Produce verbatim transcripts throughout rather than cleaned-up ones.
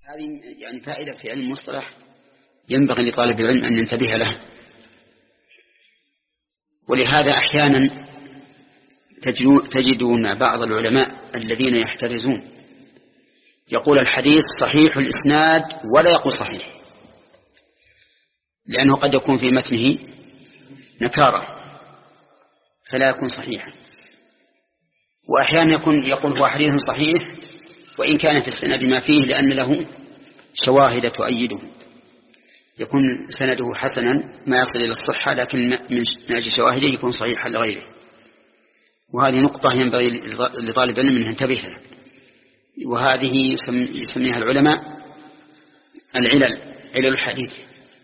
هذه يعني فائدة في علم المصطلح ينبغي لطالب العلم أن ينتبه لها. ولهذا أحيانا تجدون بعض العلماء الذين يحترزون يقول الحديث صحيح الإسناد ولا يقول صحيح، لأنه قد يكون في متنه نكارة فلا يكون صحيحا، وأحيانا يكون يقول هو حديث صحيح وإن كان في السند ما فيه لأن له شواهد تؤيده، يكون سنده حسنا ما يصل إلى الصحة لكن من أجل شواهده يكون صحيحا لغيره. وهذه نقطة ينبغي لطالب العلم أن ينتبه لها، وهذه يسميها العلماء العلل، علل الحديث،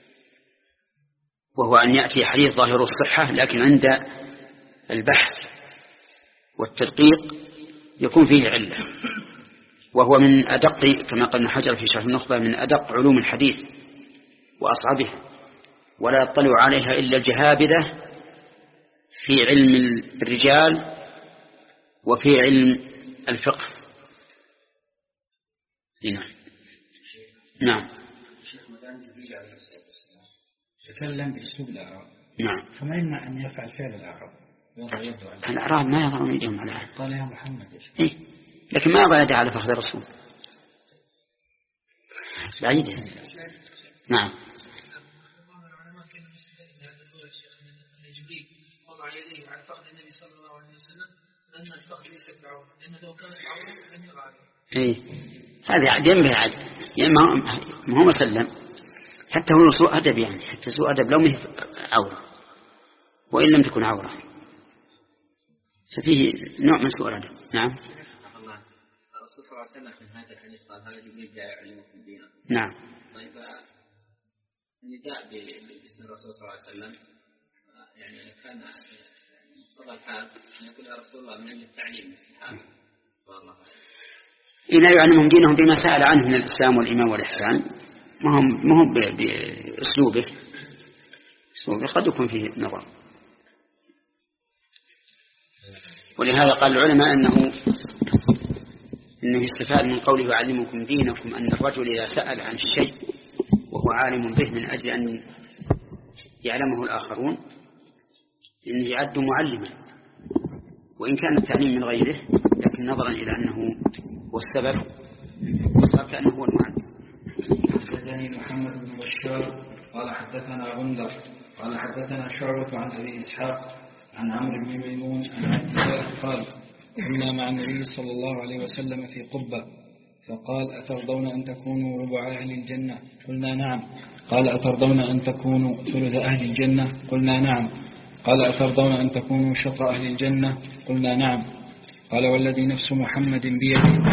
وهو أن يأتي حديث ظاهر الصحة لكن عند البحث والتدقيق يكون فيه علة، وهو من أدق كما قال ابن حجر في شرح النخبة من أدق علوم الحديث وأصعبها، ولا يطلع عليها إلا الجهابذة في علم الرجال وفي علم الفقه. نعم نعم تكلم بأسلوب الأعراب. نعم. فما يمنع أن يفعل فعل الأعراب؟ الأعراب ما يضعون يدهم على قال يا محمد إيه؟ لكن ما يضع يده على فخذ الرسول بعيدة. نعم. إيه هذا ينبه عاد ما هو مسلم، حتى هو سوء أدب، يعني حتى سوء أدب لو ما هي عورة وإن لم تكن عورة ففيه نوع من سوء الأدب. نعم. الرسول صلى الله عليه وسلم في هذا الحديث قال هذا جبريل جاء يعلمكم دينا. نعم. طيب النداء باسم الرسول صلى الله عليه وسلم يعني كان مقتضى الحال أن يقول يا رسول الله من أجل التعليم للصحابة والله إذا يعلمهم دينهم بما سأل عنه من الإسلام والإيمان والإحسان، ما هم ما هم بأسلوبه، أسلوبه قد يكون فيه نظر. ولهذا قال العلماء أنه إنه استفاد من قوله يعلمكم دينكم أن الرجل إذا سأل عن الشيء وهو عالم به من أجل أن يعلمه الآخرون إنه يعد معلما، وإن كان التعليم من غيره لكن نظرا إلى أنه هو السبب صار كأنه هو المعلم. حدثني محمد بن بشار قال حدثنا غندر قال حدثنا شعبة عن أبي إسحاق عن عمرو بن ميمون عن عبد الله قال كنا مع النبي صلى الله عليه وسلم في قبة فقال أترضون أن تكونوا ربع أهل الجنة؟ قلنا نعم. قال أترضون أن تكونوا ثلث أهل الجنة؟ قلنا نعم. قال أترضون أن تكونوا شطر أهل الجنة؟ قلنا نعم. قال والذي نفس محمد بيده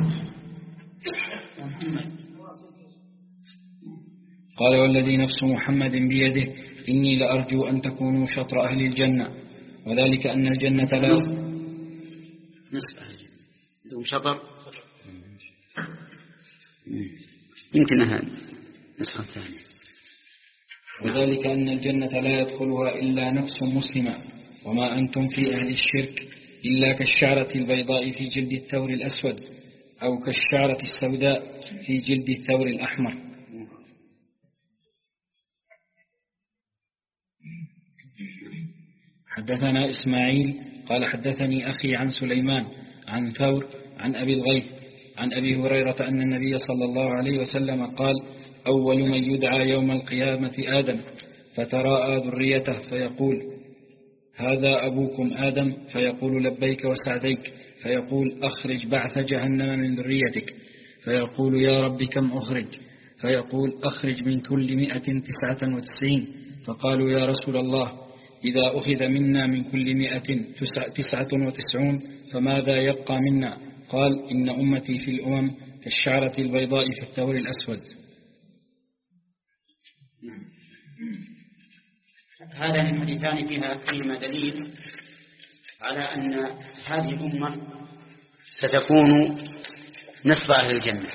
قال والذي نفس محمد بيده إني لأرجو أن تكونوا شطر أهل الجنة، وذلك أن الجنة لا نصف أهل الجنة شطر يمكن أنها نصف الثاني، وذلك أن الجنة لا يدخلها إلا نفس مسلمة، وما أنتم في أهل الشرك إلا كالشعرة البيضاء في جلد الثور الأسود أو كالشعرة السوداء في جلد الثور الأحمر. حدثنا إسماعيل قال حدثني أخي عن سليمان عن ثور عن أبي الغيث عن أبي هريرة أن النبي صلى الله عليه وسلم قال أول من يدعى يوم القيامة آدم فتراءى ذريته فيقول هذا أبوكم آدم فيقول لبيك وسعديك فيقول أخرج بعث جهنم من ذريتك فيقول يا رب كم أخرج فيقول أخرج من كل مئة تسعة وتسعين فقالوا يا رسول الله إذا أخذ منا من كل مئة تسعة وتسعون فماذا يبقى منا؟ قال إن أمتي في الأمم كالشعرة البيضاء في الثور الأسود. هذا الحديثان فيها فيهما دليل على أن هذه الأمة ستكون نصف أهل الجنة،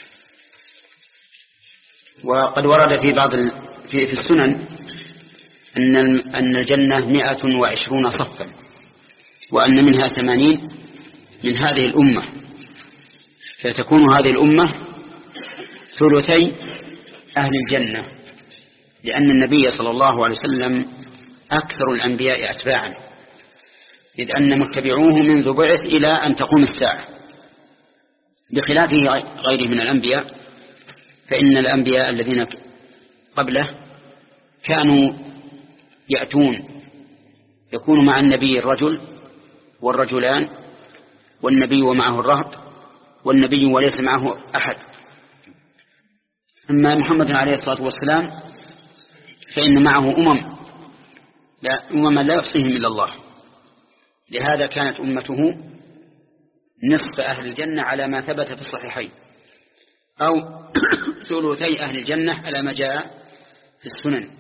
وقد ورد في بعض في, في السنن أن أن الجنة مئة وعشرون صفا، وأن منها ثمانين من هذه الأمة، فتكون هذه الأمة ثلثي أهل الجنة، لأن النبي صلى الله عليه وسلم أكثر الأنبياء أتباعا، إذ أن متبعوه منذ بعث إلى أن تقوم الساعة، بخلافه غيره من الأنبياء، فإن الأنبياء الذين قبله كانوا يأتون يكون مع النبي الرجل والرجلان، والنبي ومعه الرهط، والنبي وليس معه أحد. أما محمد عليه الصلاة والسلام فإن معه أمم لا أمم لا يحصيهم إلا الله، لهذا كانت أمته نصف أهل الجنة على ما ثبت في الصحيحين، أو ثلثي أهل الجنة على ما جاء في السنن.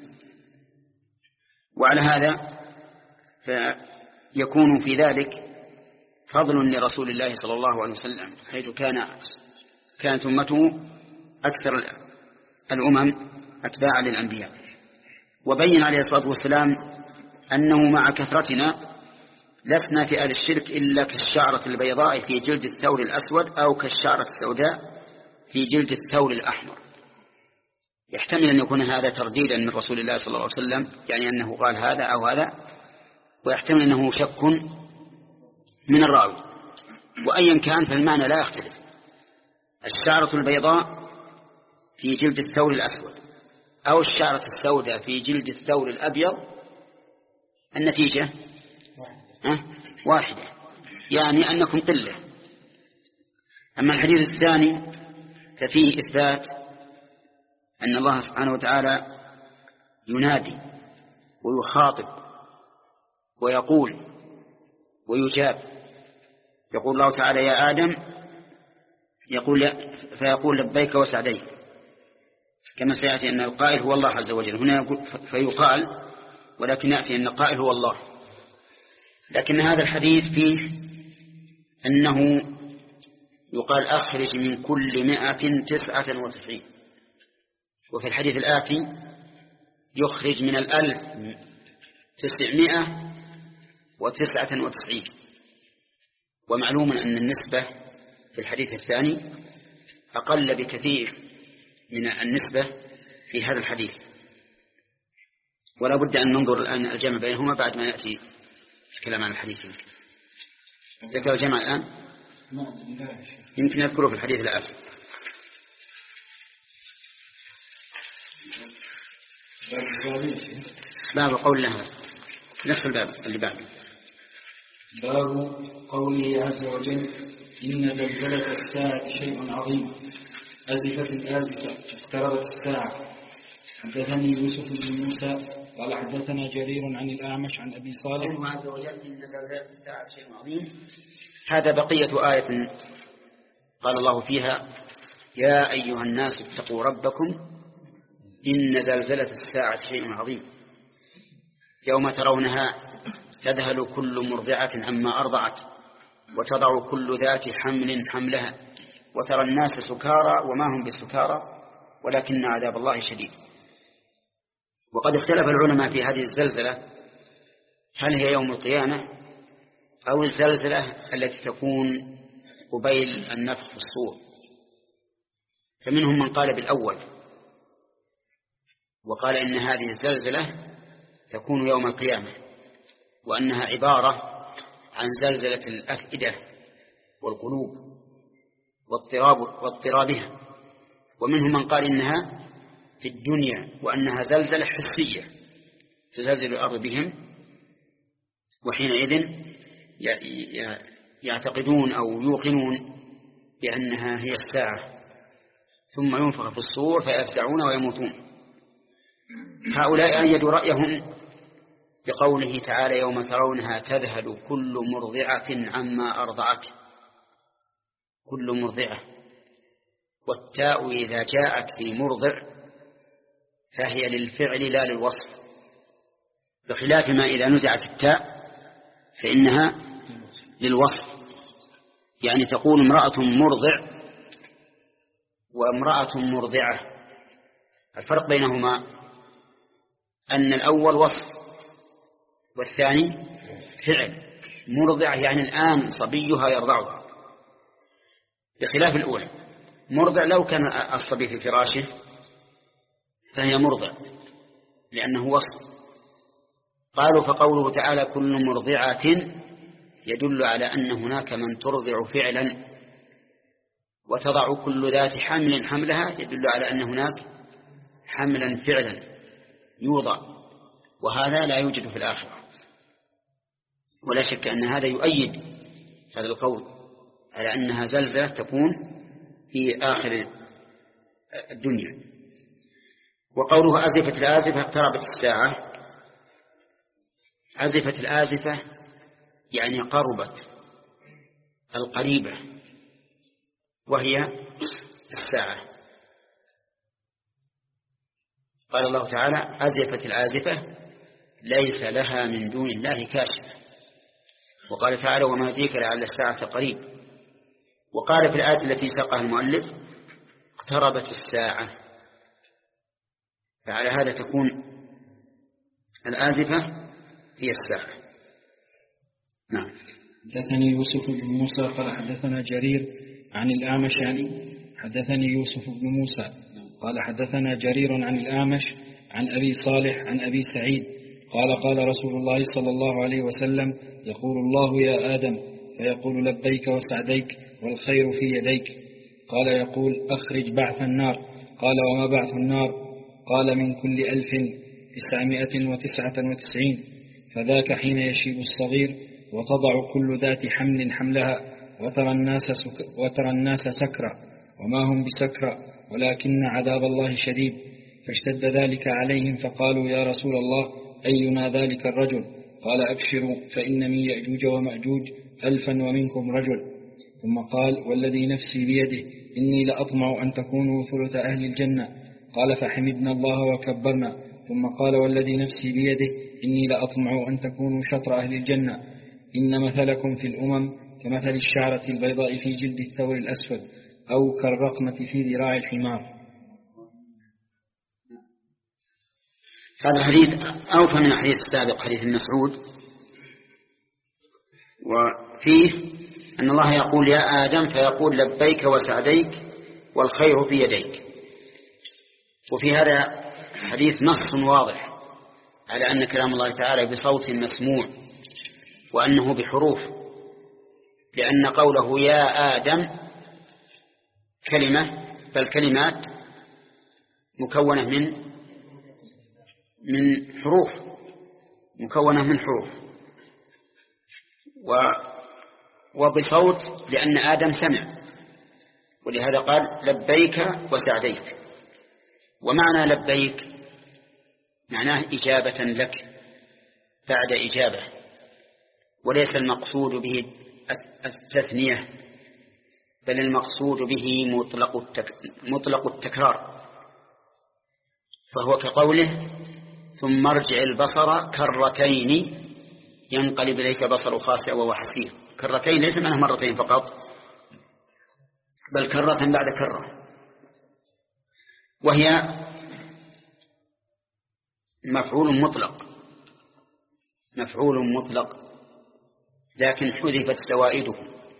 وعلى هذا فيكون في ذلك فضل لرسول الله صلى الله عليه وسلم، حيث كان كانت أمته أكثر الأمم أتباعا للأنبياء. وبين عليه الصلاة والسلام أنه مع كثرتنا لسنا في أهل الشرك إلا كالشعرة البيضاء في جلد الثور الأسود، أو كالشعرة السوداء في جلد الثور الأحمر. يحتمل أن يكون هذا ترديدا من رسول الله صلى الله عليه وسلم، يعني أنه قال هذا أو هذا، ويحتمل أنه شك من الراوي، وأيا كان فالمعنى لا يختلف. الشعرة البيضاء في جلد الثور الأسود أو الشعرة السوداء في جلد الثور الأبيض، النتيجة أه؟ واحدة، يعني أنكم قلة. أما الحديث الثاني ففيه إثبات أن الله سبحانه وتعالى ينادي ويخاطب ويقول ويجاب. يقول الله تعالى يا آدم، يقول فيقول لبيك وسعديك، كما سيأتي أن القائل هو الله عز وجل. هنا يقول فيقال، ولكن يأتي أن القائل هو الله. لكن هذا الحديث فيه أنه يقال أخرج من كل مائة تسعة وتسعين، وفي الحديث الآتي يخرج من الألف تسعمائة وتسعة وتسعين. ومعلوم أن النسبة في الحديث الثاني أقل بكثير من النسبة في هذا الحديث، ولا بد أن ننظر الآن الجمع بينهما بعد ما يأتي الكلام عن الحديث. ذكر الجمع الآن يمكن يذكره في الحديث الآخر. باب قول الله، نفس الباب اللي بعده، باب قوله عز وجل إن زلزلة الساعة شيء عظيم، أزفت الآزفة اقتربت الساعة. حدثني يوسف بن موسى قال حدثنا جرير عن الأعمش عن أبي صالح. قوله عز وجل إن زلزلة الساعة شيء عظيم، هذا بقية آية قال الله فيها يا أيها الناس اتقوا ربكم إن زلزلة الساعة شيء عظيم، يوم ترونها تذهل كل مرضعة عما أرضعت وتضع كل ذات حمل حملها وترى الناس سكارى وما هم بسكارى ولكن عذاب الله شديد. وقد اختلف العلماء في هذه الزلزلة، هل هي يوم القيامة أو الزلزلة التي تكون قبيل النفخ في الصور. فمنهم من قال بالأول وقال إن هذه الزلزلة تكون يوم القيامة، وأنها عبارة عن زلزلة الأفئدة والقلوب واضطراب واضطرابها. ومنهم من قال إنها في الدنيا وأنها زلزلة حسية تزلزل الأرض بهم، وحينئذ يعتقدون أو يوقنون بأنها هي الساعة، ثم ينفخ في الصور فيفزعون ويموتون. هؤلاء أيدوا رأيهم بقوله تعالى يوم ترونها تذهل كل مرضعة عما أرضعت، كل مرضعة، والتاء إذا جاءت في مرضع فهي للفعل لا للوصف، بخلاف ما إذا نزعت التاء فإنها للوصف. يعني تقول امرأة مرضع وامرأة مرضعة، الفرق بينهما أن الأول وصف والثاني فعل. مرضع يعني الآن صبيها يرضعها، بخلاف الأولى. مرضع لو كان الصبي في فراشه فهي مرضع لأنه وصف. قالوا فقوله تعالى كل مرضعة يدل على أن هناك من ترضع فعلا، وتضع كل ذات حمل حملها يدل على أن هناك حملا فعلا يوضع، وهذا لا يوجد في الآخرة. ولا شك أن هذا يؤيد هذا القول على أنها زلزلة تكون في آخر الدنيا. وقوله أزفت الآزفة اقتربت الساعة، أزفت الآزفة يعني قربت القريبة، وهي الساعة. قال الله تعالى أزفت الآزفة ليس لها من دون الله كاشفة. وقال تعالى وما يدريك لعل الساعة قريب. وقال في الآية التي ساقها المؤلف اقتربت الساعة، فعلى هذا تكون الآزفة هي الساعة. نعم. حدثني يوسف بن موسى قال حدثنا جرير عن الأعمش يعني حدثني يوسف بن موسى قال حدثنا جرير عن الأعمش عن أبي صالح عن أبي سعيد قال قال رسول الله صلى الله عليه وسلم يقول الله يا آدم فيقول لبيك وسعديك والخير في يديك. قال يقول أخرج بعث النار. قال وما بعث النار؟ قال من كل ألف تسعمائة وتسعة وتسعين. فذاك حين يشيب الصغير وتضع كل ذات حمل حملها وترى الناس, سك وترى الناس سكرى وما هم بسكرى ولكن عذاب الله شديد. فاشتد ذلك عليهم فقالوا يا رسول الله أينا ذلك الرجل؟ قال أبشروا فإن من يأجوج ومأجوج ألفا ومنكم رجل. ثم قال والذي نفسي بيده إني لأطمع أن تكونوا ثلث أهل الجنة. قال فحمدنا الله وكبرنا. ثم قال والذي نفسي بيده إني لأطمع أن تكونوا شطر أهل الجنة. إن مثلكم في الأمم كمثل الشعرة البيضاء في جلد الثور الأسود أو كالرقمة في ذراع الحمار. هذا الحديث أوفى من الحديث السابق حديث ابن مسعود، وفيه أن الله يقول يا آدم فيقول لبيك وسعديك والخير في يديك. وفي هذا الحديث نص واضح على أن كلام الله تعالى بصوت مسموع وأنه بحروف، لأن قوله يا آدم كلمة فالكلمات مكونة من من حروف مكونة من حروف و وبصوت لأن آدم سمع، ولهذا قال لبيك وسعديك. ومعنى لبيك معناه إجابة لك بعد إجابة، وليس المقصود به التثنية، بل المقصود به مطلق التك... مطلق التكرار. فهو كقوله ثم ارجع البصر كرتين ينقلب إليك بصر خاسئ وهو حسير. كرتين ليس معناه مرتين فقط، بل كرة بعد كرة، وهي مفعول مطلق مفعول مطلق لكن حذفت زوائده،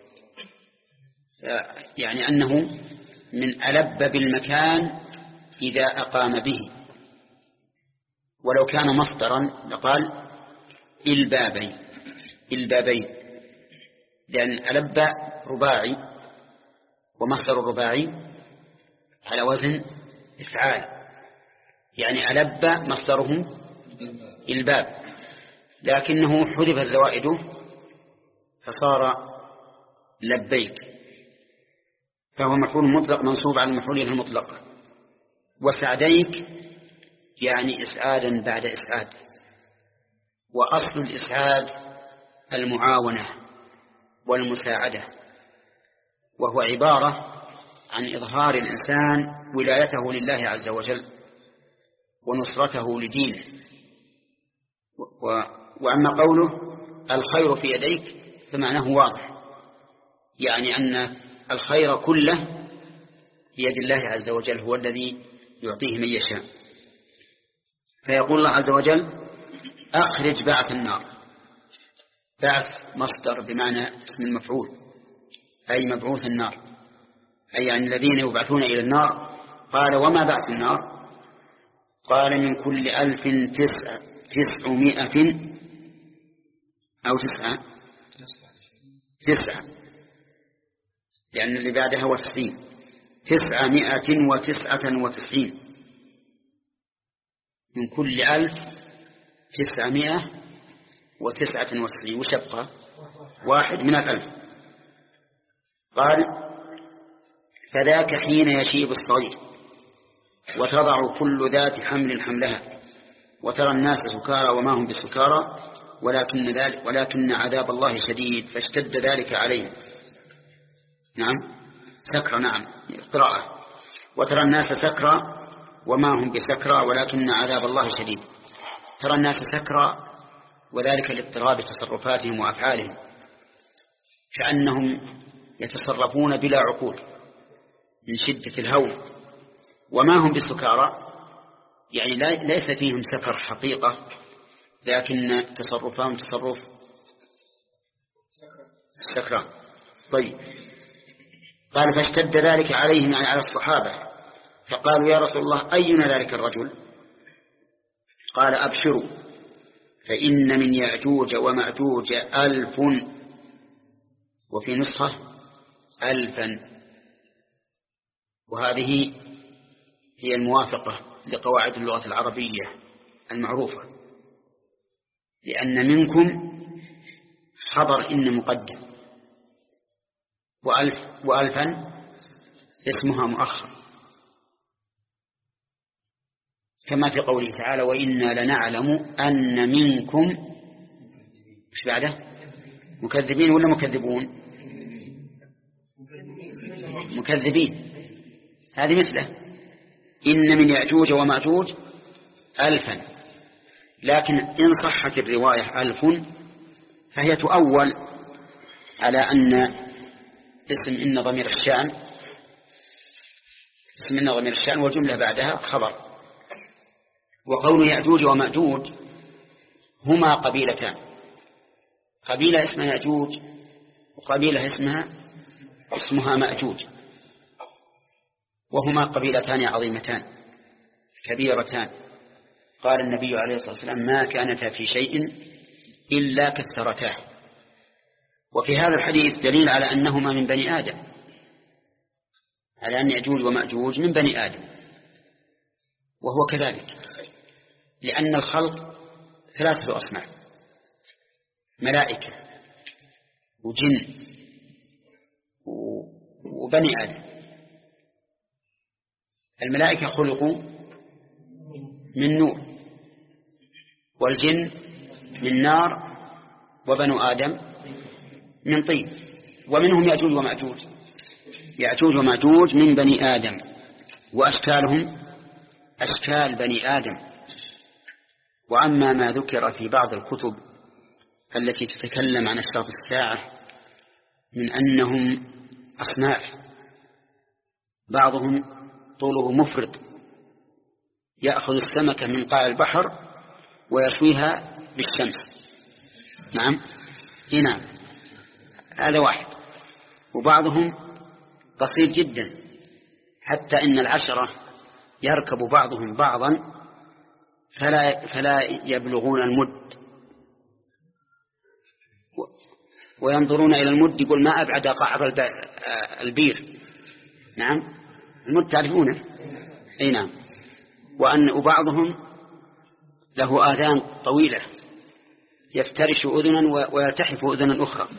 يعني أنه من ألب بالمكان إذا أقام به. ولو كان مصدرا لقال البابين البابين لأن ألب رباعي، ومصدر الرباعي على وزن إفعال، يعني ألب مصدره الباب، لكنه حذف زوائده فصار لبيك، فهو مفعول مطلق منصوب على المفعول المطلق. وسعديك يعني إسعادا بعد إسعاد، وأصل الإسعاد المعاونة والمساعدة، وهو عبارة عن إظهار الإنسان ولايته لله عز وجل ونصرته لدينه. وأما قوله الخير في يديك فمعناه واضح، يعني أن الخير كله بيد الله عز وجل، هو الذي يعطيه من يشاء. فيقول الله عز وجل أخرج بعث النار. بعث مصدر بمعنى اسم المفعول، أي مبعوث النار. أي يعني الذين يبعثون إلى النار. قال وما بعث النار؟ قال من كل ألف تسع تسعمائة أو تسعة تسعة، لأن اللي بعدها هو تسعين، تسعمائة وتسعة وتسعين. من كل ألف تسعمائة وتسعة وتسعين، وش يبقى؟ واحد من الألف. قال فذاك حين يشيب الصغير وتضع كل ذات حمل حملها وترى الناس سكارى وما هم بسكارى ولكن ذلك ولكن عذاب الله شديد فاشتد ذلك عليهم. نعم سكرى، نعم قراءة. وترى الناس سكرى وما هم بسكرى ولكن عذاب الله شديد. ترى الناس سكرى وذلك لاضطراب تصرفاتهم وأفعالهم، كأنهم يتصرفون بلا عقول من شدة الهول. وما هم بسكارى يعني ليس فيهم سكر حقيقة، لكن تصرفهم تصرف سكران. طيب قال فاشتد ذلك عليهم يعني على الصحابة، فقالوا يا رسول الله أينا ذلك الرجل؟ قال أبشروا فإن من يأجوج ومأجوج ألف، وفي نسخة ألفا، وهذه هي الموافقة لقواعد اللغة العربية المعروفة، لأن منكم خبر إن مقدم، وألف وألفا اسمها مؤخر، كما في قوله تعالى وإنا لنعلم أن منكم مش بعده مكذبين ولا مكذبون؟ مكذبين. هذه مثله إن من يأجوج ومأجوج ألفا، لكن إن صحت الرواية ألف فهي تؤول على أن اسم إن ضمير الشأن اسم إن ضمير الشأن والجملة بعدها خبر. وقول يأجوج ومأجوج هما قبيلتان، قبيلة اسمها يأجوج وقبيلة اسمها اسمها مأجوج، وهما قبيلتان عظيمتان كبيرتان. قال النبي عليه الصلاة والسلام ما كانتا في شيء إلا كثرتاه. وفي هذا الحديث دليل على أنهما من بني آدم، على أن يأجوج ومأجوج من بني آدم، وهو كذلك، لأن الخلق ثلاثة أصناف: ملائكة وجن وبني آدم. الملائكة خلقوا من نور، والجن من نار، وبنو آدم من طين. ومنهم يأجوج ومأجوج، يأجوج ومأجوج من بني آدم، وأشكالهم أشكال بني آدم. وأما ما ذكر في بعض الكتب التي تتكلم عن أشراط الساعة من أنهم أصناف، بعضهم طوله مفرط يأخذ السمكة من قاع البحر ويشويها بالشمس. نعم هنا هذا واحد. وبعضهم قصير جدا حتى إن العشرة يركب بعضهم بعضا فلا, فلا يبلغون المد، وينظرون إلى المد يقول ما أبعد قعر البير. نعم المد تعرفونه؟ أي نعم. وأن وبعضهم له آذان طويلة يفترش أذنا ويلتحف أذنا أخرى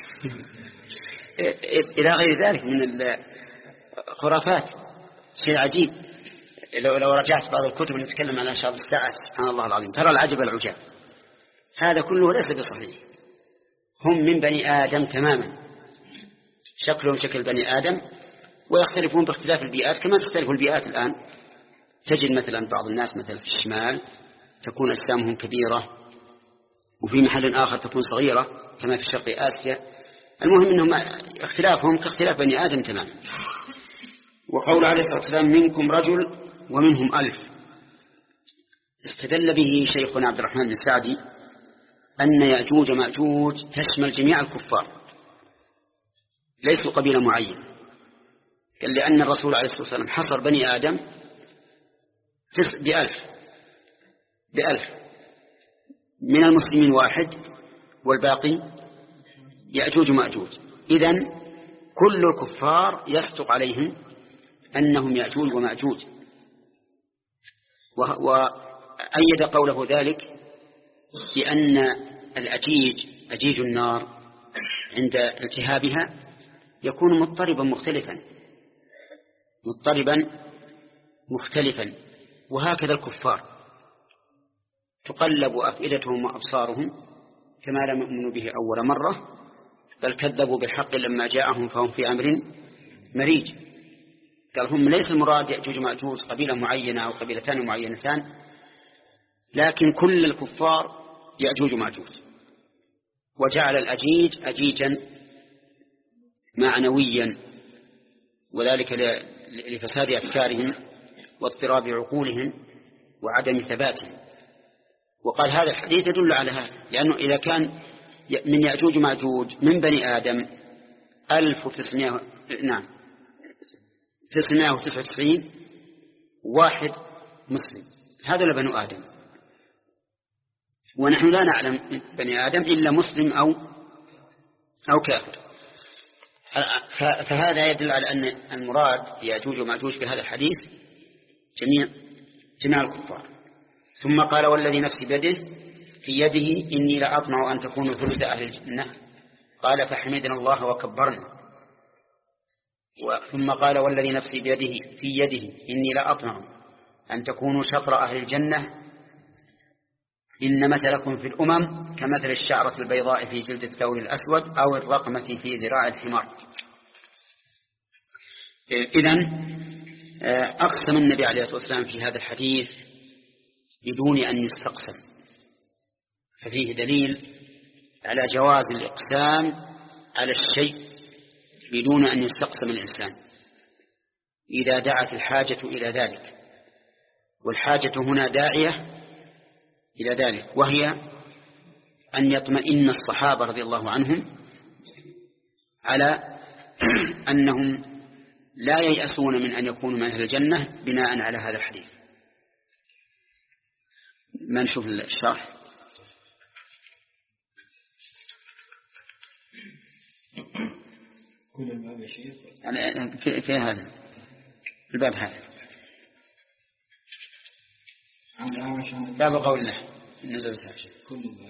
إلى غير ذلك من الخرافات. شيء عجيب. لو لو رجعت بعض الكتب اللي تتكلم عن أشراط الساعة سبحان الله العظيم ترى العجب العجاب. هذا كله ليس بصحيح. هم من بني آدم تماما، شكلهم شكل بني آدم، ويختلفون باختلاف البيئات كما تختلف البيئات الآن. تجد مثلا بعض الناس مثلا في الشمال تكون أجسامهم كبيرة، وفي محل آخر تكون صغيرة كما في شرق آسيا. المهم أنهم اختلافهم كاختلاف بني آدم تماما. وقول عليه الصلاة والسلام منكم رجل ومنهم ألف استدل به شيخنا عبد الرحمن بن سعدي أن يأجوج مأجوج تشمل جميع الكفار، ليسوا قبيلة معينة، قال لأن الرسول عليه الصلاة والسلام حصر بني آدم بألف بألف من المسلمين واحد والباقي يأجوج ومأجوج. إذن كل الكفار يصدق عليهم أنهم يأجوج ومأجوج. وأيد قوله ذلك بأن الأجيج أجيج النار عند التهابها يكون مضطربا مختلفا مضطربا مختلفا وهكذا الكفار تقلب أفئدتهم وأبصارهم كما لم يؤمنوا به أول مرة، بل كذبوا بالحق لما جاءهم فهم في أمر مريج. قال هم ليس المراد يأجوج مأجوج قبيلة معينة أو قبيلتان معينتان، لكن كل الكفار يأجوج مأجوج. وجعل الأجيج أجيجا معنويا، وذلك لفساد أفكارهم واضطراب عقولهم وعدم ثباتهم. وقال هذا الحديث يدل على هذا، لأنه إذا كان من يأجوج مأجوج من بني آدم ألف وتسعمائة نعم تسعمائة وتسعة وتسعين واحد مسلم، هذا لبنو آدم، ونحن لا نعلم بني آدم إلا مسلم أو أو كافر. فهذا يدل على أن المراد يأجوج ومأجوج في هذا الحديث جميع جميع الكفار. ثم قال والذي نفسي بيده في يده إني لأطمع أن تكونوا ثلث أهل الجنة، قال فحمدنا الله وكبرنا. ثم قال والذي نفسي بيده في يده إني لأطمع أن تكونوا شطر أهل الجنة، إن مثلكم في الأمم كمثل الشعرة البيضاء في جلد الثور الأسود أو الرقمة في ذراع الحمار. إذن أقسم النبي عليه الصلاة والسلام في هذا الحديث بدون أن يستقسم، ففيه دليل على جواز الإقسام على الشيء بدون أن يستقسم الإنسان إذا دعت الحاجة إلى ذلك، والحاجة هنا داعية إلى ذلك، وهي أن يطمئن الصحابة رضي الله عنهم على أنهم لا ييأسون من أن يكونوا من أهل الجنة بناء على هذا الحديث. ما نشوف الشرح. كل الباب يا شيخ في, في هذا الباب هذا باب قول الله نزل الساعة كل الباب.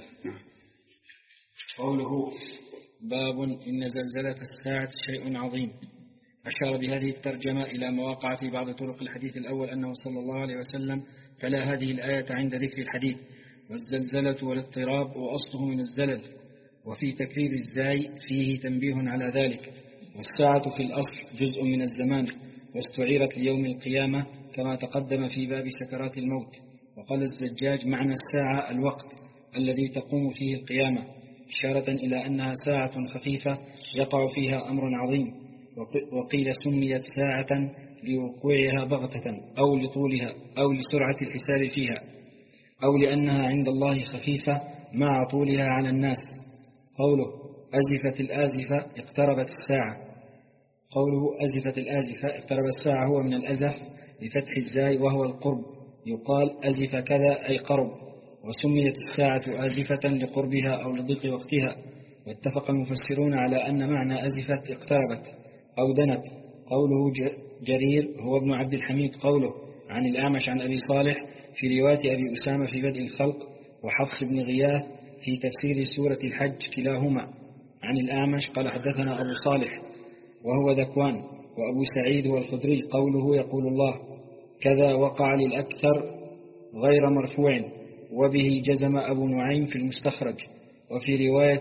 قوله باب إن زلزلة الساعة شيء عظيم. أشار بهذه الترجمة إلى مواقع في بعض طرق الحديث الأول أنه صلى الله عليه وسلم تلا هذه الآية عند ذكر الحديث، والزلزلة والاضطراب وأصله من الزلل، وفي تكرير الزاي فيه تنبيه على ذلك. والساعة في الأصل جزء من الزمان، واستعيرت ليوم القيامة كما تقدم في باب سكرات الموت. وقال الزجاج معنى الساعة الوقت الذي تقوم فيه القيامة، إشارة إلى أنها ساعة خفيفة يقع فيها أمر عظيم. وقيل سميت ساعة لوقوعها بغتة أو لطولها أو لسرعة الحساب فيها، أو لأنها عند الله خفيفة مع طولها على الناس. قوله أزفت الآزفة اقتربت الساعة. قوله أزفت الآزفة اقترب الساعة هو من الأزف لفتح الزاي وهو القرب، يقال أزف كذا أي قرب. وسميت الساعة آزفة لقربها أو لضيق وقتها. واتفق المفسرون على أن معنى أزفت اقتربت أو دنت. قوله جرير هو ابن عبد الحميد قوله عن الأعمش عن أبي صالح في رواية أبي أسامة في بدء الخلق، وحفص بن غياث في تفسير سورة الحج كلاهما عن الأعمش قال حدثنا أبو صالح وهو ذكوان. وأبو سعيد هو الخدري قوله يقول الله كذا وقع للأكثر غير مرفوع، وبه جزم أبو نعيم في المستخرج. وفي رواية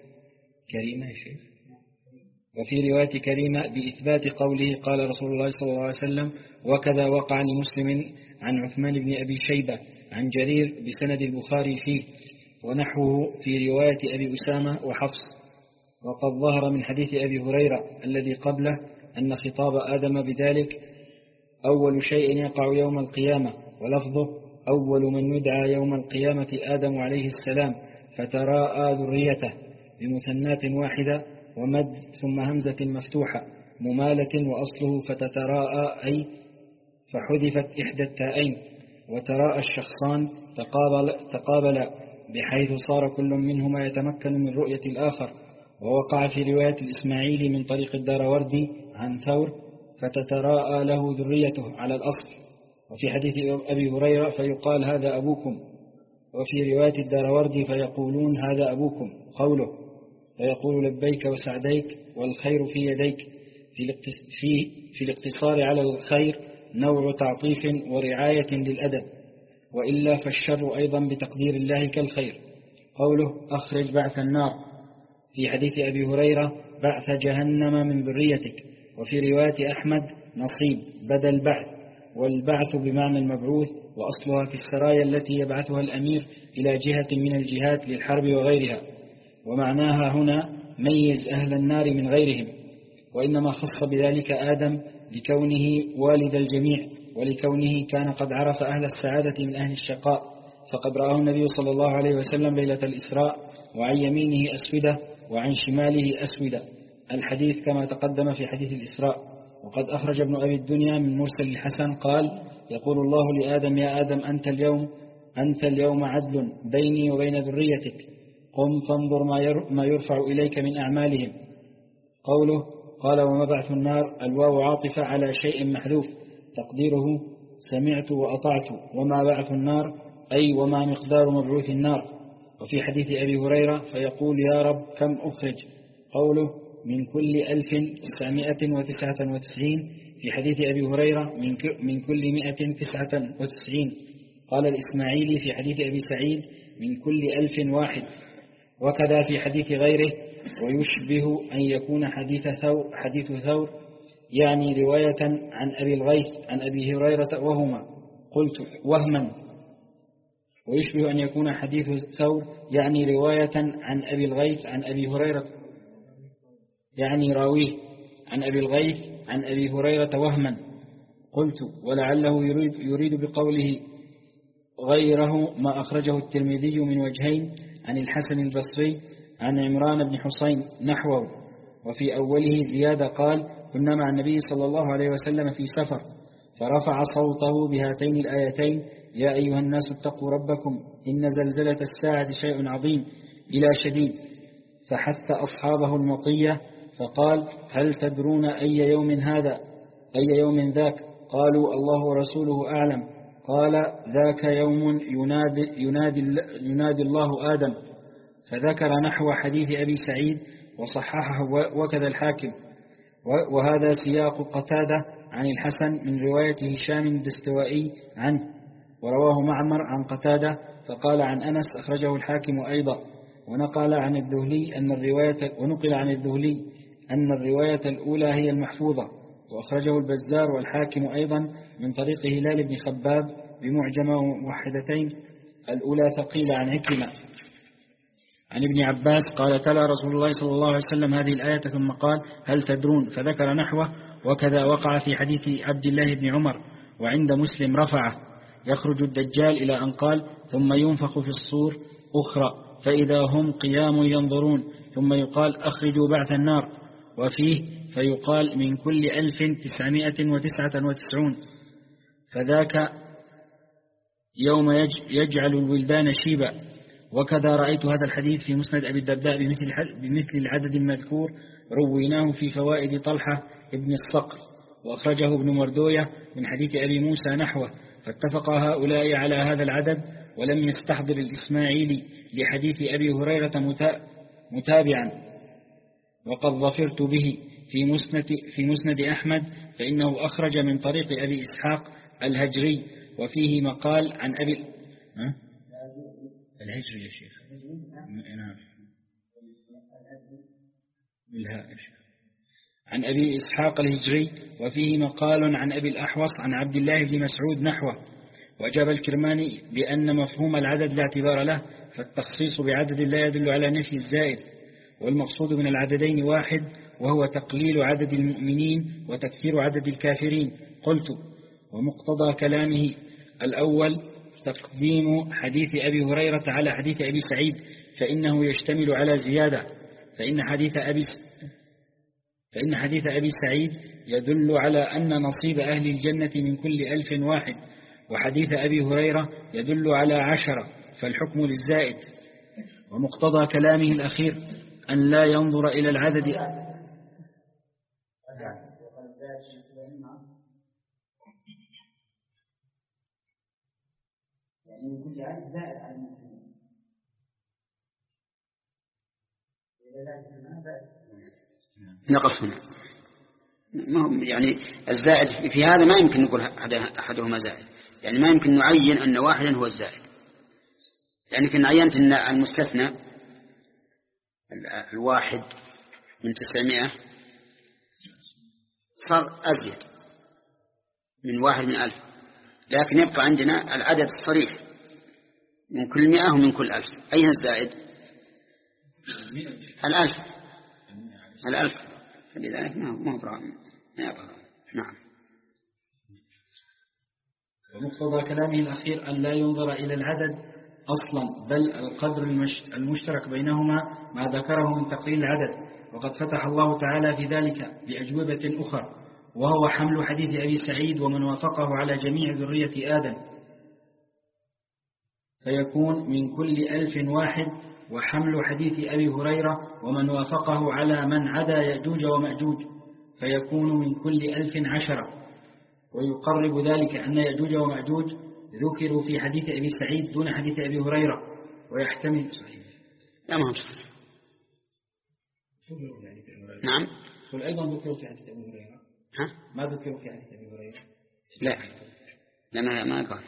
كريمة يا شيخ وفي رواية كريمة بإثبات قوله قال رسول الله صلى الله عليه وسلم وكذا وقع لمسلم عن عثمان بن أبي شيبة عن جرير بسند البخاري فيه، ونحوه في رواية أبي أسامة وحفص. وقد ظهر من حديث أبي هريرة الذي قبله أن خطاب آدم بذلك أول شيء يقع يوم القيامة، ولفظه أول من يدعى يوم القيامة آدم عليه السلام فتراءى ذريته بمثنات واحدة ومد ثم همزة مفتوحة ممالة وأصله فتتراءى أي فحذفت إحدى التاءين، وتراءى الشخصان تقابل, تقابل بحيث صار كل منهما يتمكن من رؤية الآخر. ووقع في رواية الإسماعيلي من طريق الداروردي عن ثور فتتراءى له ذريته على الأصل. وفي حديث أبي هريرة فيقال هذا أبوكم، وفي رواية الداروردي فيقولون هذا أبوكم قوله فيقول لبيك وسعديك والخير في يديك. في, في الاقتصار على الخير نوع تعطيف ورعاية للأدب، وإلا فالشر أيضا بتقدير الله كالخير. قوله أخرج بعث النار، في حديث أبي هريرة بعث جهنم من ذريتك. وفي رواية أحمد نصيب بدل بعث، والبعث بمعنى المبعوث، وأصلها في السرايا التي يبعثها الأمير إلى جهة من الجهات للحرب وغيرها. ومعناها هنا ميز أهل النار من غيرهم، وإنما خص بذلك آدم لكونه والد الجميع، ولكونه كان قد عرف أهل السعادة من أهل الشقاء، فقد رآه النبي صلى الله عليه وسلم ليلة الإسراء، وعن يمينه أسودة وعن شماله أسودة، الحديث كما تقدم في حديث الإسراء. وقد أخرج ابن أبي الدنيا من مرسل الحسن قال يقول الله لآدم يا آدم أنت اليوم أنت اليوم عدل بيني وبين ذريتك، قم فانظر ما يرفع إليك من أعمالهم. قوله قال وما بعث النار، الواو عاطفة على شيء محذوف تقديره سمعت وأطعت، وما بعث النار أي وما مقدار مبعوث النار. وفي حديث أبي هريرة فيقول يا رب كم أخرج، قوله من كل ألف تسعمائة وتسعة وتسعين، في حديث أبي هريرة من كل مائة تسعة وتسعين. قال الإسماعيلي في حديث أبي سعيد من كل ألف واحد. وكذا في حديث غيره ويشبه أن يكون حديث ثور, حديث ثور يعني رواية عن أبي الغيث عن أبي هريرة وهما قلت وهما، ويشبه أن يكون حديث ثور يعني رواية عن أبي الغيث عن أبي هريرة يعني راويه عن أبي الغيث عن أبي هريرة وهما قلت، ولعله يريد, يريد بقوله غيره ما أخرجه الترمذي من وجهين عن الحسن البصري عن عمران بن حسين نحوه. وفي أوله زيادة قال كنا مع النبي صلى الله عليه وسلم في سفر فرفع صوته بهاتين الآيتين يا أيها الناس اتقوا ربكم إن زلزلة الساعة شيء عظيم إلى شديد، فحث أصحابه المطية فقال هل تدرون أي يوم هذا أي يوم ذاك؟ قالوا الله ورسوله أعلم. قال ذاك يوم ينادي, ينادي, ينادي الله آدم، فذكر نحو حديث أبي سعيد وصححه وكذا الحاكم. وهذا سياق قتادة عن الحسن من رواية هشام الدستوائي عنه، ورواه معمر عن قتادة فقال عن أنس أخرجه الحاكم أيضا. ونقل عن الذهلي أن الرواية ونقل عن الذهلي أن الرواية الأولى هي المحفوظة، وأخرجه البزار والحاكم أيضا من طريق هلال بن خباب بمعجم موحدتين، الأولى ثقيلة عن عكرمة عن ابن عباس قال تلا رسول الله صلى الله عليه وسلم هذه الآية ثم قال هل تدرون، فذكر نحوه. وكذا وقع في حديث عبد الله بن عمر وعند مسلم رفعه يخرج الدجال إلى أن قال ثم ينفخ في الصور أخرى فإذا هم قيام ينظرون ثم يقال أخرجوا بعث النار، وفيه فيقال من كل ألف تسعمائة وتسعة وتسعون، فذاك يوم يجعل الولدان شيبا. وكذا رأيت هذا الحديث في مسند أبي الدرداء بمثل, بمثل العدد المذكور، رويناه في فوائد طلحة ابن الصقر، وأخرجه ابن مردوية من حديث أبي موسى نحوه، فاتفق هؤلاء على هذا العدد، ولم يستحضر الإسماعيلي لحديث أبي هريرة متابعا. وقد ظفرت به في مسند, في مسند أحمد، فإنه أخرج من طريق أبي إسحاق الهجري، وفيه مقال عن أبي ها؟ الهجري يا شيخ نعم بالهاء يا شيخ عن أبي إسحاق الهجري، وفيه مقال عن أبي الأحوص عن عبد الله بن مسعود نحوه. وأجاب الكرماني بأن مفهوم العدد لا اعتبار له، فالتخصيص بعدد لا يدل على نفي الزائد، والمقصود من العددين واحد وهو تقليل عدد المؤمنين وتكثير عدد الكافرين. قلت ومقتضى كلامه الأول تقديم حديث أبي هريرة على حديث أبي سعيد، فإنه يشتمل على زيادة، فإن حديث أبي فإن حديث أبي سعيد يدل على أن نصيب أهل الجنة من كل ألف واحد، وحديث أبي هريرة يدل على عشرة، فالحكم للزائد. ومقتضى كلامه الأخير أن لا ينظر إلى العدد. نقص هنا يعني الزائد في هذا ما يمكن نقول أحدهما زائد، يعني ما يمكن نعين أن واحدا هو الزائد، يعني كنا عينت أن المستثنى الواحد من تسعمائة صار أزيد من واحد من ألف، لكن يبقى عندنا العدد الصريح من كل مئة ومن كل ألف. أين الزائد؟ الألف الألف لذلك ما ما نعم. ومقتضى كلامه الأخير أن لا ينظر إلى العدد أصلا، بل القدر المشترك بينهما ما ذكره من تقليل العدد. وقد فتح الله تعالى في ذلك بأجوبة أخرى، وهو حمل حديث أبي سعيد ومن وافقه على جميع ذرية آدم، فيكون من كل ألف واحد، وحمل حديث أبي هريرة ومن وافقه على من عدا يأجوج ومأجوج، فيكون من كل ألف عشرة. ويقرب ذلك أن يأجوج ومأجوج ذكروا في حديث أبي سعيد دون حديث أبي هريرة، ويحتمل صحيح. لا ما صحيح. نعم. قل أيضا ذكروا في حديث أبي هريرة. ها؟ ما ذكروا في حديث أبي هريرة؟ لا لا ما ما قال.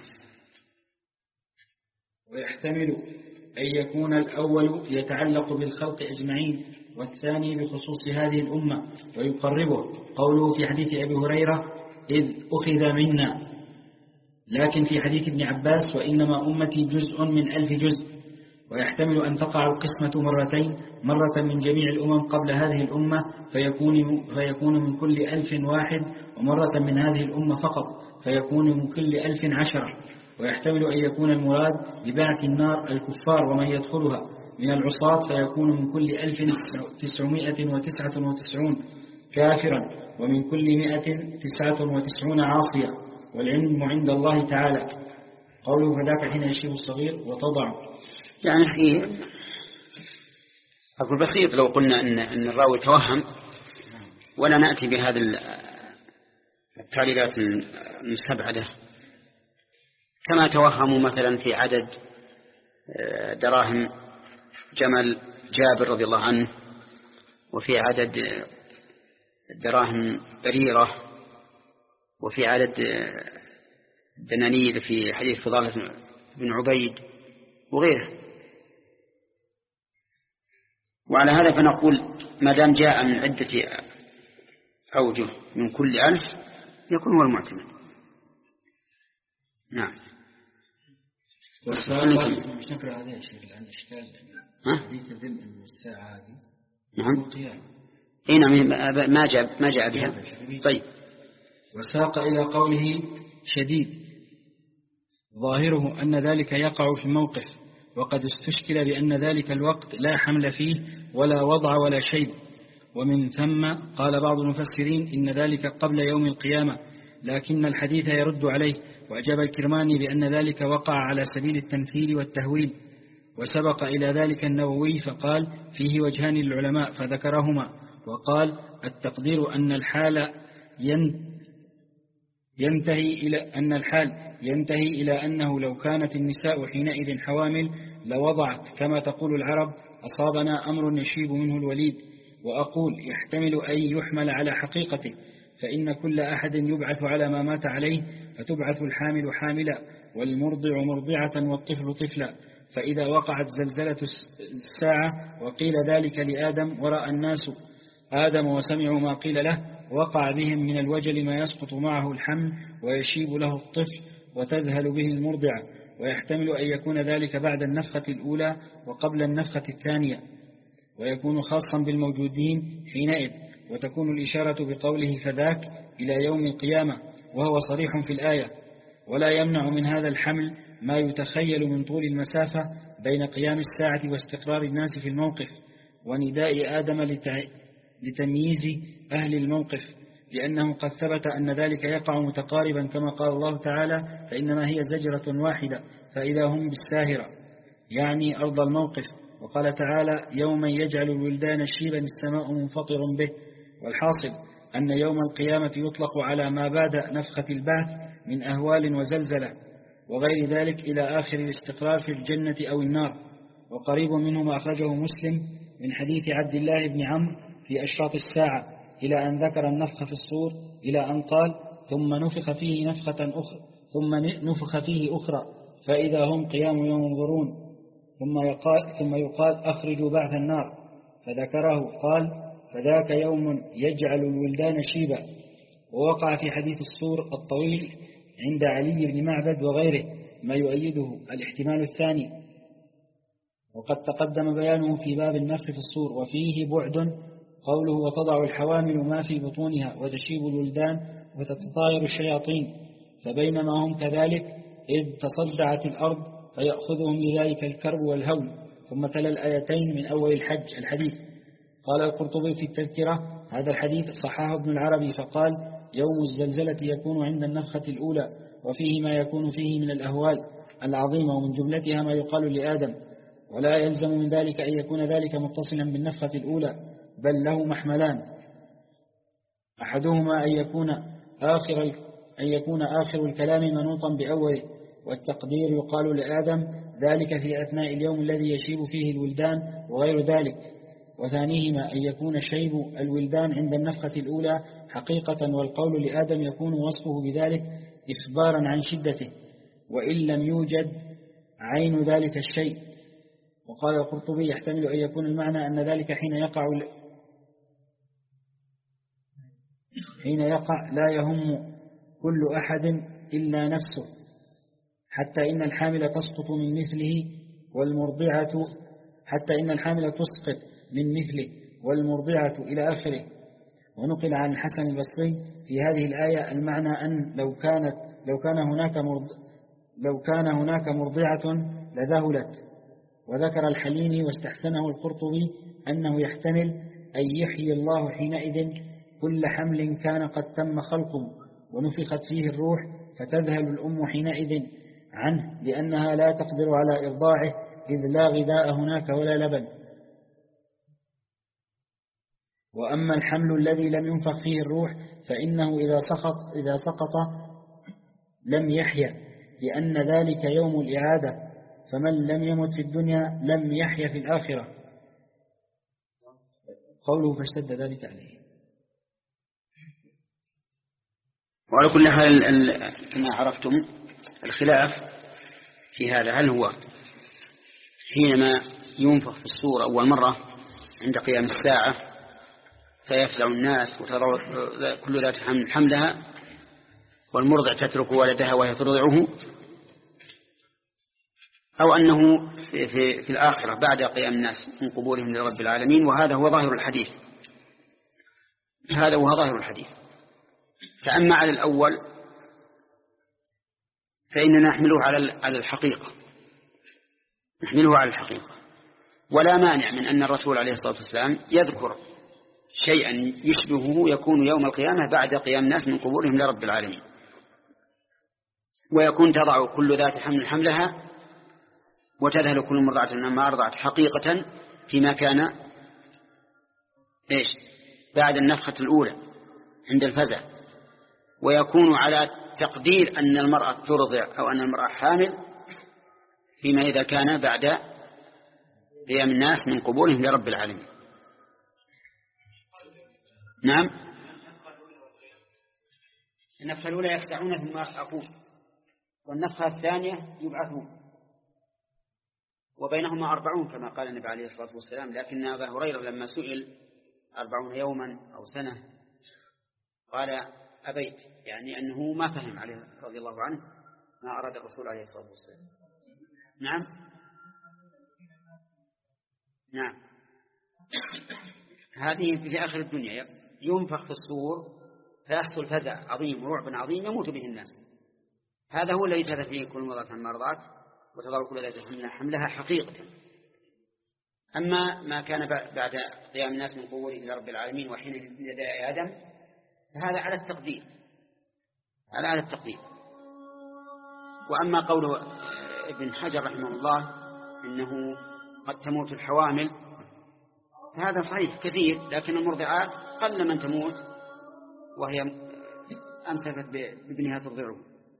ويحتمل أن يكون الأول يتعلق بالخلق أجمعين، والثاني بخصوص هذه الأمة. ويقربه قوله في حديث أبي هريرة إذ أخذ منا، لكن في حديث ابن عباس وإنما أمتي جزء من ألف جزء. ويحتمل أن تقع القسمة مرتين، مرة من جميع الأمم قبل هذه الأمة فيكون, فيكون من كل ألف واحد، ومرة من هذه الأمة فقط فيكون من كل ألف عشرة. ويحتمل أن يكون المراد ببعث النار الكفار ومن يدخلها من العصاة، فيكون من كل ألف تسعمائة وتسعة وتسعون كافرا، ومن كل مائة تسعة وتسعون عاصية، والعلم عند الله تعالى. قوله فذاك حين يشيب الصغير وتضع، يعني أقول بسيط لو قلنا إن, إن الراوي توهم ولا نأتي بهذه التعليلات المستبعدة، كما توهموا مثلا في عدد دراهم جمل جابر رضي الله عنه، وفي عدد دراهم بريرة، وفي عدد دنانير في حديث فضالة بن عبيد وغيره. وعلى هذا فنقول ما دام جاء من عدة أوجه من كل ألف يكون هو المعتمد. نعم. والسؤال مش نقرأ هذا الشيء الآن إشكال حديث الذم الساعة هذه. نعم. إيه ما جاء ما جاء بها. طيب. وساق إلى قوله شديد، ظاهره أن ذلك يقع في موقف، وقد استشكل بأن ذلك الوقت لا حمل فيه ولا وضع ولا شيء. ومن ثم قال بعض المفسرين إن ذلك قبل يوم القيامة، لكن الحديث يرد عليه. وأجاب الكرماني بأن ذلك وقع على سبيل التمثيل والتهويل. وسبق إلى ذلك النووي فقال فيه وجهان للعلماء فذكرهما، وقال التقدير أن الحال ينتهي إلى أن الحال ينتهي إلى أنه لو كانت النساء حينئذ حوامل لوضعت، كما تقول العرب أصابنا أمر يشيب منه الوليد. وأقول يحتمل أن يحمل على حقيقته، فإن كل أحد يبعث على ما مات عليه، فتبعث الحامل حاملا والمرضع مرضعة والطفل طفلا. فإذا وقعت زلزلة الساعة وقيل ذلك لآدم ورأى الناس آدم وسمعوا ما قيل له، وقع بهم من الوجل ما يسقط معه الحمل ويشيب له الطفل وتذهل به المرضعة. ويحتمل أن يكون ذلك بعد النفخة الأولى وقبل النفخة الثانية، ويكون خاصا بالموجودين حينئذ. وتكون الإشارة بقوله فذاك إلى يوم القيامة، وهو صريح في الآية. ولا يمنع من هذا الحمل ما يتخيل من طول المسافة بين قيام الساعة واستقرار الناس في الموقف، ونداء آدم لتمييز أهل الموقف، لأنه قد ثبت أن ذلك يقع متقاربا كما قال الله تعالى: فإنما هي زجرة واحدة فإذا هم بالساهرة، يعني أرض الموقف. وقال تعالى: يوم يجعل الولدان شيبا السماء منفطر به. والحاصل أن يوم القيامة يطلق على ما بعد نفخة البعث من أهوال وزلزلة وغير ذلك إلى آخر الاستقرار في الجنة أو النار. وقريب منه ما أخرجه مسلم من حديث عبد الله بن عمرو في أشراط الساعة إلى أن ذكر النفخ في الصور إلى أن قال: ثم نفخ فيه نفخة أخرى ثم نفخ فيه أخرى فإذا هم قيام ينظرون ثم يقال, ثم يقال أخرجوا بعث النار، فذكره قال: فذاك يوم يجعل الولدان شيبا. ووقع في حديث الصور الطويل عند علي بن معبد وغيره ما يؤيده الاحتمال الثاني، وقد تقدم بيانه في باب النفخ في الصور. وفيه بعد قوله: وتضع الحوامل ما في بطونها وتشيب الولدان وتتطاير الشياطين، فبينما هم كذلك إذ تصدعت الأرض فيأخذهم لذلك الكرب والهول. ثم تلا الآيتين من أول الحج الحديث. قال القرطبي في التذكرة: هذا الحديث صححه ابن العربي فقال: يوم الزلزلة يكون عند النفخة الأولى، وفيه ما يكون فيه من الأهوال العظيمة، ومن جملتها ما يقال لآدم، ولا يلزم من ذلك أن يكون ذلك متصلا بالنفخة الأولى، بل له محملان: أحدهما أن يكون آخر أن يكون آخر الكلام منوطا بأوله، والتقدير يقال لآدم ذلك في أثناء اليوم الذي يشيب فيه الولدان وغير ذلك. وثانيهما أن يكون شيب الولدان عند النفخة الأولى حقيقة، والقول لآدم يكون وصفه بذلك إخبارا عن شدته، وإن لم يوجد عين ذلك الشيء. وقال القرطبي: يحتمل أن يكون المعنى أن ذلك حين يقع حين يقع لا يهم كل أحد إلا نفسه، حتى إن الحامل تسقط من مثله والمرضعة حتى إن الحامل تسقط من مثله والمرضعة إلى آخره. ونقل عن الحسن البصري في هذه الآية المعنى أن لو كانت لو كان هناك مرض لو كان هناك مرضعة لذهلت. وذكر الحليمي واستحسنه القرطبي أنه يحتمل أن يحيي الله حينئذ كل حمل كان قد تم خلقه ونفخت فيه الروح، فتذهل الأم حينئذ عنه لأنها لا تقدر على إرضاعه، إذ لا غذاء هناك ولا لبن. وأما الحمل الذي لم ينفخ فيه الروح فإنه إذا سقط, إذا سقط لم يحيا، لأن ذلك يوم الإعادة، فمن لم يمت في الدنيا لم يحيا في الآخرة. قوله: فاشتد ذلك عليه. وعلى كل حال كما عرفتم الخلاف في هذا، هل هو حينما ينفخ في الصور أول مرة عند قيام الساعة فيفزع الناس وتضع كل ذات حمل حملها والمرضع تترك ولدها وهي ترضعه، أو أنه في, في, في الآخرة بعد قيام الناس من قبورهم لرب العالمين؟ وهذا هو ظاهر الحديث هذا هو ظاهر الحديث. فأما على الأول فإننا نحمله على الحقيقة نحمله على الحقيقة ولا مانع من أن الرسول عليه الصلاة والسلام يذكر شيئا يشبهه يكون يوم القيامة بعد قيام الناس من قبورهم لرب العالمين، ويكون تضع كل ذات حمل حملها وتذهل كل مرضعة ما أرضعت حقيقة فيما كان إيش بعد النفخة الأولى عند الفزع، ويكون على تقدير أن المرأة ترضع أو أن المرأة حامل فيما إذا كان بعد قيام الناس من قبورهم لرب العالمين. نعم، النفخة الأولى يخدعون ثم يصعقون، والنفخة الثانية يبعثون، وبينهما أربعون كما قال النبي عليه الصلاة والسلام. لكن أبا هريرة لما سئل أربعون يوما أو سنة قال أبيت، يعني أنه ما فهم عليه رضي الله عنه ما أراد الرسول عليه الصلاة والسلام. نعم نعم هذه في آخر الدنيا ينفخ في الصور فيحصل فزع عظيم ورعب عظيم يموت به الناس. هذا هو الذي تذهل فيه كل مرضعة عما أرضعت وتضع كل ذات حملها حقيقة. أما ما كان بعد قيام الناس من قبور إلى رب العالمين وحين نداء آدم فهذا على التقدير على على التقدير. وأما قول ابن حجر رحمه الله إنه قد تموت الحوامل فهذا صحيح كثير، لكن المرضعات قل من تموت وهي أمسكت بابنها ترضعه.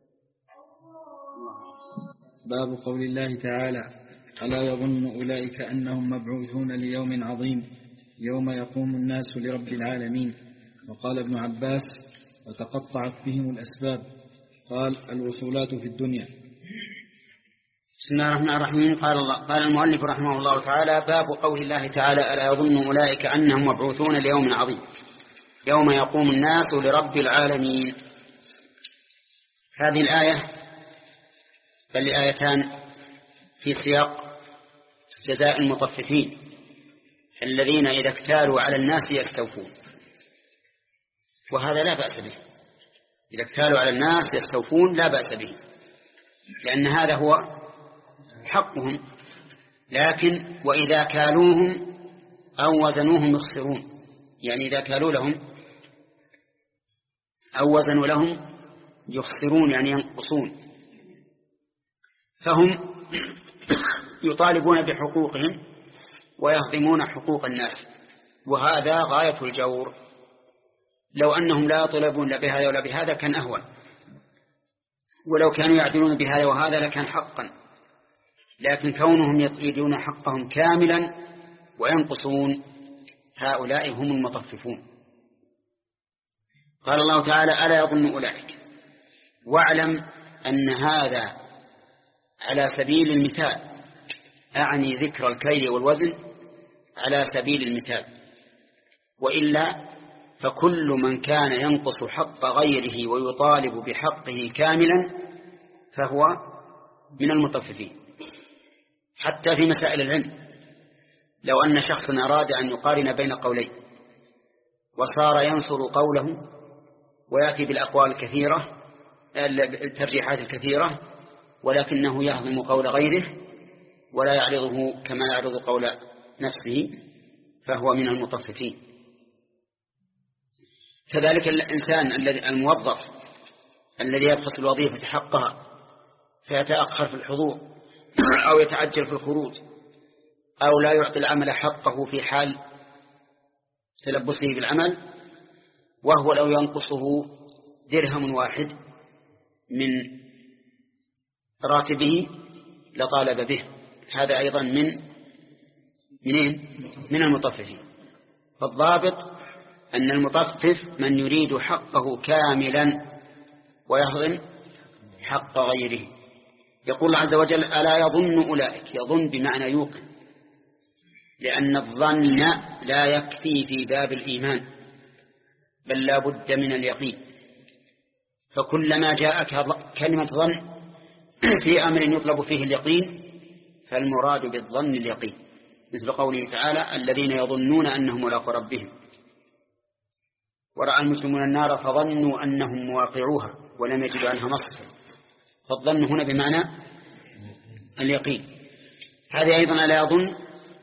باب قول الله تعالى: ألا يظن أولئك أنهم مبعوثون ليوم عظيم يوم يقوم الناس لرب العالمين. وقال ابن عباس: وتقطعت بهم الأسباب. قال: الوصولات في الدنيا. بسم الله الرحمن الرحيم. قال, الله قال المؤلف رحمه الله تعالى: باب قول الله تعالى: ألا يظن أولئك أنهم مبعوثون ليوم عظيم يوم يقوم الناس لرب العالمين. هذه الآية بل آيتان في سياق جزاء المطففين الذين إذا اكتالوا على الناس يستوفون، وهذا لا بأس به. إذا اكتالوا على الناس يستوفون لا بأس به، لأن هذا هو حقهم. لكن وإذا كالوهم أو وزنوهم يخسرون، يعني إذا كالوا لهم أو وزنوا لهم يخسرون، يعني ينقصون. فهم يطالبون بحقوقهم ويهضمون حقوق الناس، وهذا غاية الجور. لو أنهم لا يطلبون لا بهذا ولا بهذا كان أهون، ولو كانوا يعدلون بهذا وهذا لكان حقا. لكن كونهم يريدون حقهم كاملا وينقصون، هؤلاء هم المطففون. قال الله تعالى: ألا يظن أولئك. واعلم أن هذا على سبيل المثال، أعني ذكر الكيل والوزن على سبيل المثال، وإلا فكل من كان ينقص حق غيره ويطالب بحقه كاملا فهو من المطففين. حتى في مسائل العلم، لو أن شخصا أراد أن يقارن بين قولين وصار ينصر قوله ويأتي بالأقوال الكثيرة الترجيحات الكثيرة، ولكنه يهضم قول غيره ولا يعرضه كما يعرض قول نفسه، فهو من المطففين. كذلك الإنسان الذي الموظف الذي يبخس الوظيفة حقها فيتأخر في الحضور أو يتعجل في الخروج أو لا يعطي العمل حقه في حال تلبسه بالعمل، وهو لو ينقصه درهم واحد من راتبه لطالب به، هذا أيضا من منين؟ من المطففين. فالضابط أن المطفف من يريد حقه كاملا ويهضم حق غيره. يقول الله عز وجل: ألا يظن أولئك. يظن بمعنى يوقن، لأن الظن لا يكفي في باب الإيمان، بل لا بد من اليقين. فكلما جاءك كلمة ظن في أمر يطلب فيه اليقين فالمراد بالظن اليقين، مثل قوله تعالى: الذين يظنون أنهم ملاقو ربهم ورأى المجرمون النار فظنوا أنهم مواقعوها ولم يجدوا عنها مصرفا. فالظن هنا بمعنى اليقين. هذه أيضا ألا يظن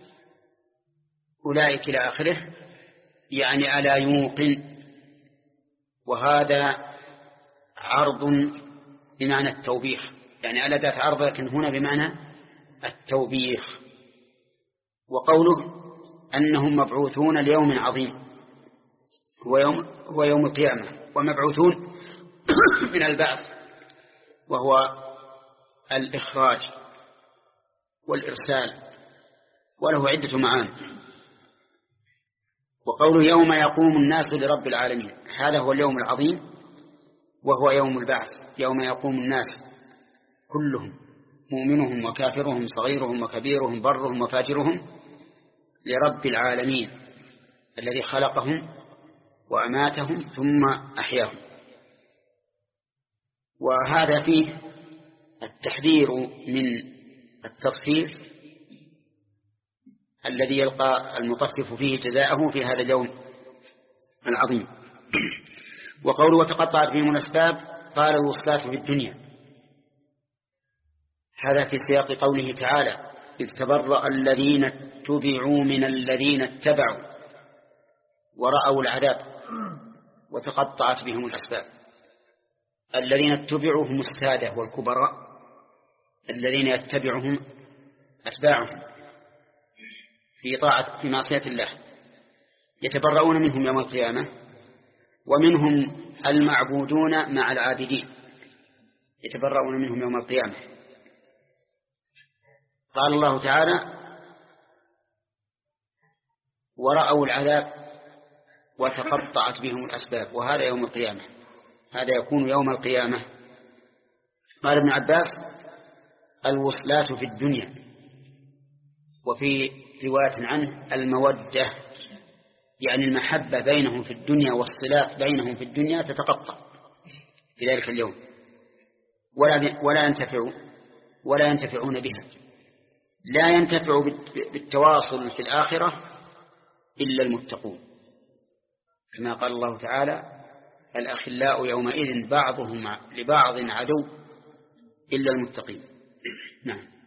أولئك إلى آخره، يعني ألا يوقن، وهذا عرض بمعنى التوبيخ، يعني ألا ذات عرض لكن هنا بمعنى التوبيخ. وقوله أنهم مبعوثون ليوم عظيم هو يوم, هو يوم القيامة، ومبعوثون من البعث وهو الإخراج والإرسال، وله عدة معاني. وقوله يوم يقوم الناس لرب العالمين، هذا هو اليوم العظيم وهو يوم البعث، يوم يقوم الناس كلهم، مؤمنهم وكافرهم، صغيرهم وكبيرهم، برهم وفاجرهم، لرب العالمين الذي خلقهم وأماتهم ثم أحياهم. وهذا فيه التحذير من التطفيف الذي يلقى المطفف فيه جزاءه في هذا اليوم العظيم. وقوله وتقطعت بهم الأسباب، قال الوصلات في الدنيا، هذا في سياق قوله تعالى: إذ تبرأ الذين اتبعوا من الذين اتبعوا ورأوا العذاب وتقطعت بهم الأسباب. الذين اتبعوا هم السادة والكبراء، الذين يتبعهم أتباعهم في طاعة في معصية الله يتبرؤون منهم يوم القيامة، ومنهم المعبودون مع العابدين يتبرؤون منهم يوم القيامة. قال الله تعالى: ورأوا العذاب وتقطعت بهم الأسباب، وهذا يوم القيامة، هذا يكون يوم القيامة. قال ابن عباس: الوصلات في الدنيا، وفي رواية عنه المودة، يعني المحبة بينهم في الدنيا والصلات بينهم في الدنيا تتقطع في ذلك اليوم، ولا ولا ينتفعوا ولا ينتفعون بها، لا ينتفع بالتواصل في الآخرة إلا المتقون، كما قال الله تعالى: الأخلاء يومئذ بعضهم لبعض عدو إلا المتقين. نعم.